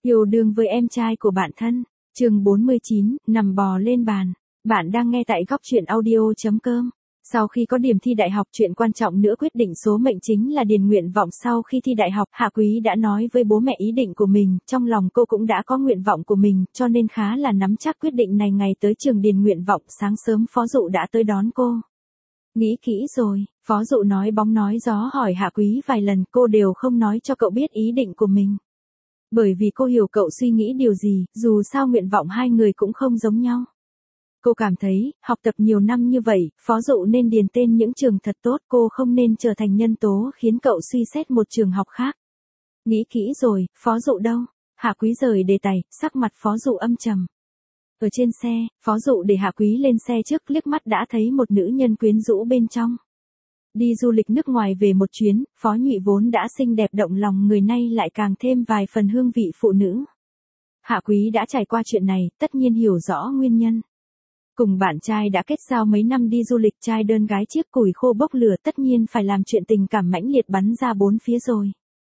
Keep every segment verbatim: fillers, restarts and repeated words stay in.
Yêu đương với em trai của bạn thân. Chương bốn mươi chín, nằm bò lên bàn. Bạn đang nghe tại góc truyện audio chấm com. Sau khi có điểm thi đại học, chuyện quan trọng nữa quyết định số mệnh chính là điền nguyện vọng. Sau khi thi đại học, Hạ Quý đã nói với bố mẹ ý định của mình, trong lòng cô cũng đã có nguyện vọng của mình, cho nên khá là nắm chắc quyết định này. Ngày tới trường điền nguyện vọng, sáng sớm Phó Dụ đã tới đón cô. Nghĩ kỹ rồi, Phó Dụ nói bóng nói gió hỏi Hạ Quý vài lần, cô đều không nói cho cậu biết ý định của mình. Bởi vì cô hiểu cậu suy nghĩ điều gì, dù sao nguyện vọng hai người cũng không giống nhau. Cô cảm thấy, học tập nhiều năm như vậy, Phó Dụ nên điền tên những trường thật tốt, cô không nên trở thành nhân tố khiến cậu suy xét một trường học khác. Nghĩ kỹ rồi, Phó Dụ đâu? Hạ Quý rời đề tài, sắc mặt Phó Dụ âm trầm. Ở trên xe, Phó Dụ để Hạ Quý lên xe trước, liếc mắt đã thấy một nữ nhân quyến rũ bên trong. Đi du lịch nước ngoài về một chuyến, Phó Nhụy vốn đã xinh đẹp động lòng người, nay lại càng thêm vài phần hương vị phụ nữ. Hạ Quý đã trải qua chuyện này, tất nhiên hiểu rõ nguyên nhân. Cùng bạn trai đã kết giao mấy năm đi du lịch, trai đơn gái chiếc củi khô bốc lửa, tất nhiên phải làm chuyện tình cảm mãnh liệt bắn ra bốn phía rồi.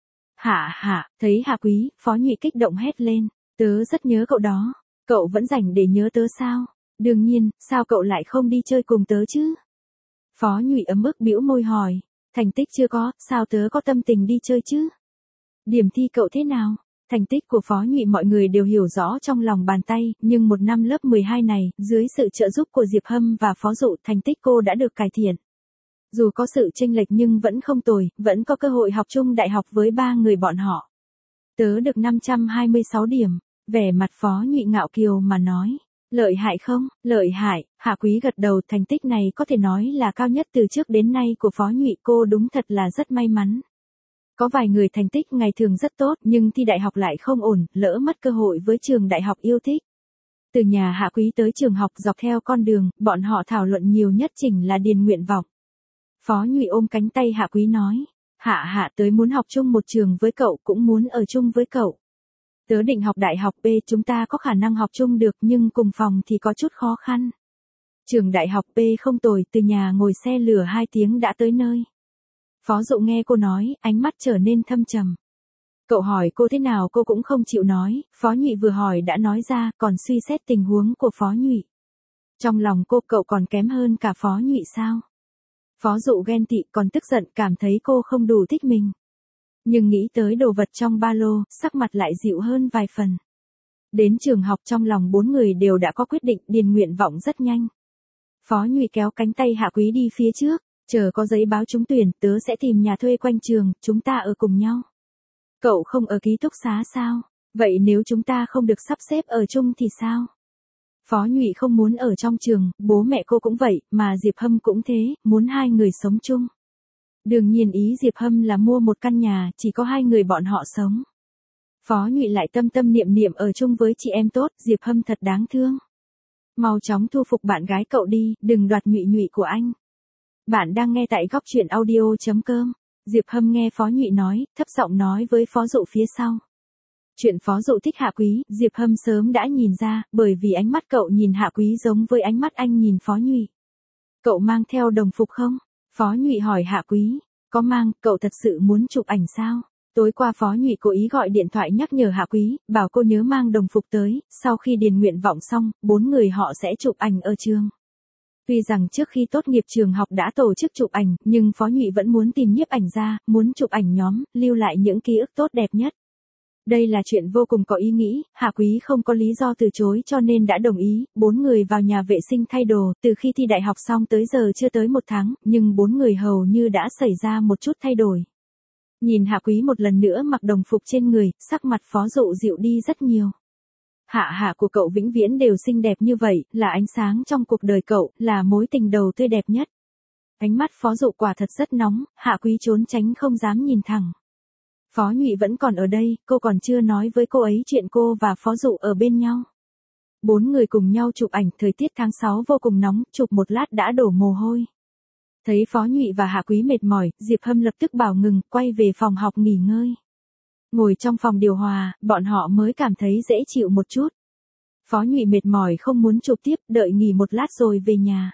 Hạ hạ, thấy Hạ Quý, Phó Nhụy kích động hét lên, tớ rất nhớ cậu đó, cậu vẫn rảnh để nhớ tớ sao? Đương nhiên, sao cậu lại không đi chơi cùng tớ chứ? Phó Nhụy ấm ức bĩu môi hỏi, thành tích chưa có, sao tớ có tâm tình đi chơi chứ? Điểm thi cậu thế nào? Thành tích của Phó Nhụy mọi người đều hiểu rõ trong lòng bàn tay, nhưng một năm lớp mười hai này, dưới sự trợ giúp của Diệp Hâm và Phó Dụ, thành tích cô đã được cải thiện. Dù có sự chênh lệch nhưng vẫn không tồi, vẫn có cơ hội học chung đại học với ba người bọn họ. Tớ được năm trăm hai mươi sáu điểm, vẻ mặt Phó Nhụy ngạo kiều mà nói. Lợi hại không? Lợi hại. Hạ Quý gật đầu, thành tích này có thể nói là cao nhất từ trước đến nay của Phó Nhụy, cô đúng thật là rất may mắn. Có vài người thành tích ngày thường rất tốt nhưng thi đại học lại không ổn, lỡ mất cơ hội với trường đại học yêu thích. Từ nhà Hạ Quý tới trường học, dọc theo con đường, bọn họ thảo luận nhiều nhất chính là điền nguyện vọng. Phó Nhụy ôm cánh tay Hạ Quý nói, Hạ hạ, tớ muốn học chung một trường với cậu, cũng muốn ở chung với cậu. Tớ định học đại học B, chúng ta có khả năng học chung được nhưng cùng phòng thì có chút khó khăn. Trường đại học B không tồi, từ nhà ngồi xe lửa hai tiếng đã tới nơi. Phó Dụ nghe cô nói, ánh mắt trở nên thâm trầm. Cậu hỏi cô thế nào cô cũng không chịu nói, Phó Nhụy vừa hỏi đã nói ra, còn suy xét tình huống của Phó Nhụy. Trong lòng cô, cậu còn kém hơn cả Phó Nhụy sao? Phó Dụ ghen tị, còn tức giận, cảm thấy cô không đủ thích mình. Nhưng nghĩ tới đồ vật trong ba lô, sắc mặt lại dịu hơn vài phần. Đến trường học, trong lòng bốn người đều đã có quyết định, điền nguyện vọng rất nhanh. Phó Nhụy kéo cánh tay Hạ Quý đi phía trước, chờ có giấy báo trúng tuyển, tớ sẽ tìm nhà thuê quanh trường, chúng ta ở cùng nhau. Cậu không ở ký túc xá sao? Vậy nếu chúng ta không được sắp xếp ở chung thì sao? Phó Nhụy không muốn ở trong trường, bố mẹ cô cũng vậy, mà Diệp Hâm cũng thế, muốn hai người sống chung. Đương nhiên ý Diệp Hâm là mua một căn nhà, chỉ có hai người bọn họ sống. Phó Nhụy lại tâm tâm niệm niệm ở chung với chị em tốt, Diệp Hâm thật đáng thương. Mau chóng thu phục bạn gái cậu đi, đừng đoạt Nhụy Nhụy của anh. Bạn đang nghe tại góc truyện audio chấm com. Diệp Hâm nghe Phó Nhụy nói, thấp giọng nói với Phó Dụ phía sau. Chuyện Phó Dụ thích Hạ Quý, Diệp Hâm sớm đã nhìn ra, bởi vì ánh mắt cậu nhìn Hạ Quý giống với ánh mắt anh nhìn Phó Nhụy. Cậu mang theo đồng phục không? Phó Nhụy hỏi Hạ Quý. Có mang, cậu thật sự muốn chụp ảnh sao? Tối qua Phó Nhụy cố ý gọi điện thoại nhắc nhở Hạ Quý, bảo cô nhớ mang đồng phục tới, sau khi điền nguyện vọng xong, bốn người họ sẽ chụp ảnh ở trường. Tuy rằng trước khi tốt nghiệp trường học đã tổ chức chụp ảnh, nhưng Phó Nhụy vẫn muốn tìm nhiếp ảnh ra, muốn chụp ảnh nhóm, lưu lại những ký ức tốt đẹp nhất. Đây là chuyện vô cùng có ý nghĩ, Hạ Quý không có lý do từ chối cho nên đã đồng ý, bốn người vào nhà vệ sinh thay đồ, từ khi thi đại học xong tới giờ chưa tới một tháng, nhưng bốn người hầu như đã xảy ra một chút thay đổi. Nhìn Hạ Quý một lần nữa mặc đồng phục trên người, sắc mặt Phó Dụ dịu đi rất nhiều. Hạ hạ của cậu vĩnh viễn đều xinh đẹp như vậy, là ánh sáng trong cuộc đời cậu, là mối tình đầu tươi đẹp nhất. Ánh mắt Phó Dụ quả thật rất nóng, Hạ Quý trốn tránh không dám nhìn thẳng. Phó Nhụy vẫn còn ở đây, cô còn chưa nói với cô ấy chuyện cô và Phó Dụ ở bên nhau. Bốn người cùng nhau chụp ảnh, thời tiết tháng sáu vô cùng nóng, chụp một lát đã đổ mồ hôi. Thấy Phó Nhụy và Hạ Quý mệt mỏi, Diệp Hâm lập tức bảo ngừng, quay về phòng học nghỉ ngơi. Ngồi trong phòng điều hòa, bọn họ mới cảm thấy dễ chịu một chút. Phó Nhụy mệt mỏi không muốn chụp tiếp, đợi nghỉ một lát rồi về nhà.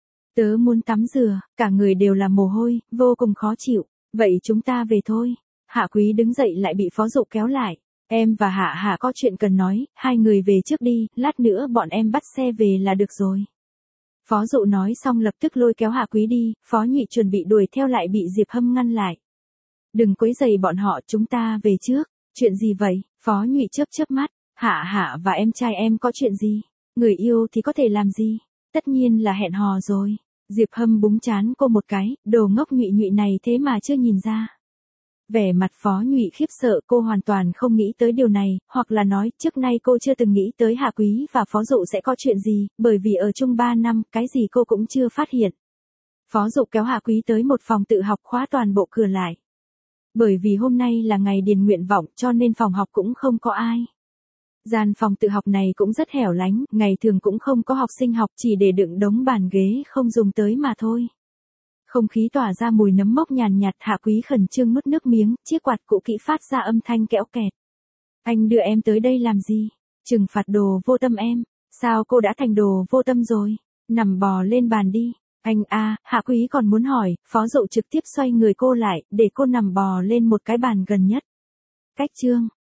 Tớ muốn tắm rửa, cả người đều là mồ hôi, vô cùng khó chịu. Vậy chúng ta về thôi. Hạ Quý đứng dậy lại bị Phó Dụ kéo lại. Em và Hạ Hạ có chuyện cần nói, hai người về trước đi, lát nữa bọn em bắt xe về là được rồi. Phó Dụ nói xong lập tức lôi kéo Hạ Quý đi, Phó Nhụy chuẩn bị đuổi theo lại bị Diệp Hâm ngăn lại. Đừng quấy rầy bọn họ, chúng ta về trước. Chuyện gì vậy? Phó Nhụy chớp chớp mắt, Hạ Hạ và em trai em có chuyện gì? Người yêu thì có thể làm gì? Tất nhiên là hẹn hò rồi. Diệp Hâm búng chán cô một cái, đồ ngốc Nhụy Nhụy này thế mà chưa nhìn ra. Vẻ mặt Phó Nhụy khiếp sợ, cô hoàn toàn không nghĩ tới điều này, hoặc là nói, trước nay cô chưa từng nghĩ tới Hạ Quý và Phó Dụ sẽ có chuyện gì, bởi vì ở chung ba năm, cái gì cô cũng chưa phát hiện. Phó Dụ kéo Hạ Quý tới một phòng tự học khóa toàn bộ cửa lại. Bởi vì hôm nay là ngày điền nguyện vọng cho nên phòng học cũng không có ai. Gian phòng tự học này cũng rất hẻo lánh, ngày thường cũng không có học sinh học, chỉ để đựng đống bàn ghế không dùng tới mà thôi. Không khí tỏa ra mùi nấm mốc nhàn nhạt, Hạ Quý khẩn trương nuốt nước miếng, chiếc quạt cũ kỹ phát ra âm thanh kẽo kẹt. Anh đưa em tới đây làm gì? Trừng phạt đồ vô tâm em. Sao cô đã thành đồ vô tâm rồi? Nằm bò lên bàn đi. Anh a, Hạ Quý còn muốn hỏi, Phó Dụ trực tiếp xoay người cô lại, để cô nằm bò lên một cái bàn gần nhất. Cách chương